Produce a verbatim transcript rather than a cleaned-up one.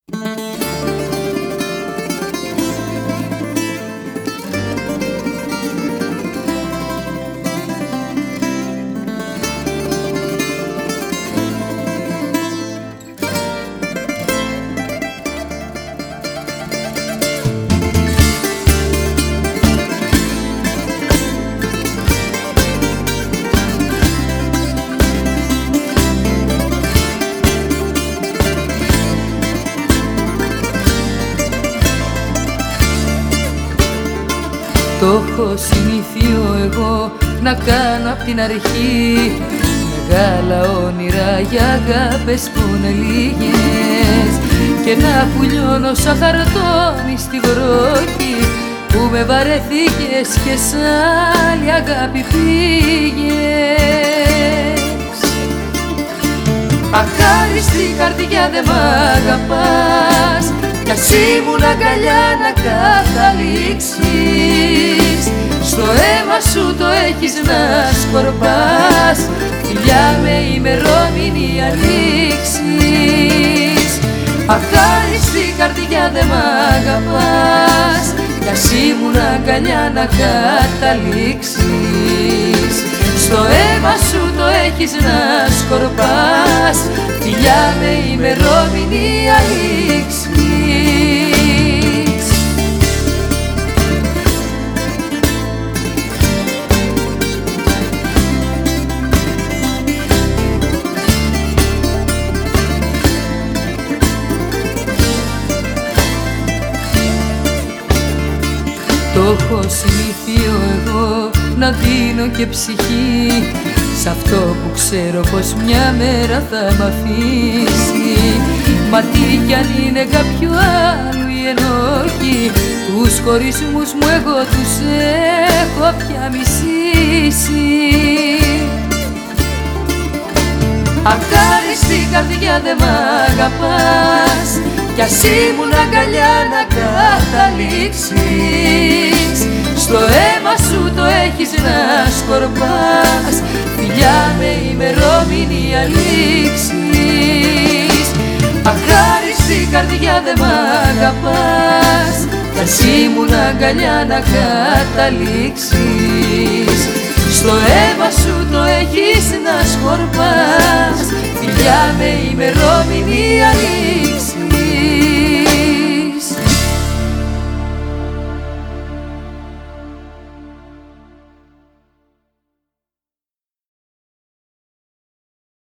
Το έχω συνηθείο εγώ να κάνω απ' την αρχή μεγάλα όνειρα για αγάπες που είναι λίγες και να πουλιώνω σαν χαρτόνι στη βροχή που με βαρεθήκες και σ' άλλη αγάπη πήγες. Αχάριστη καρδιά δε μ' αγαπάς κι ας ήμουν αγκαλιά να καταλήξεις. Στο αίμα σου το έχεις να σκορπάς, φιλιά με ημερομηνία λήξης. Αχάριστη καρδιά δε μ' αγαπάς κι ας ήμουν αγκαλιά να καταλήξεις. Στο αίμα σου το έχεις να σκορπάς, φιλιά με ημερομηνία λήξης. Το έχω συνηθείο εγώ να δίνω και ψυχή σ' αυτό που ξέρω πως μια μέρα θα μ' αφήσει. Μα τι κι αν είναι κάποιο άλλο η ενόχη, τους χωρισμούς μου εγώ τους έχω πια μισήσει. Αχάριστη καρδιά δε μ' αγαπάς κι ας ήμουν αγκαλιά να καταλήξεις. Στο αίμα σου το έχεις να σκορπάς, φιλιά με ημερομηνία λήξης. Αχάριστη καρδιά δε μ' αγαπάς κι ας ήμουν αγκαλιά να καταλήξεις. Στο αίμα σου το έχεις να σκορπάς, φιλιά με ημερομηνία λήξης.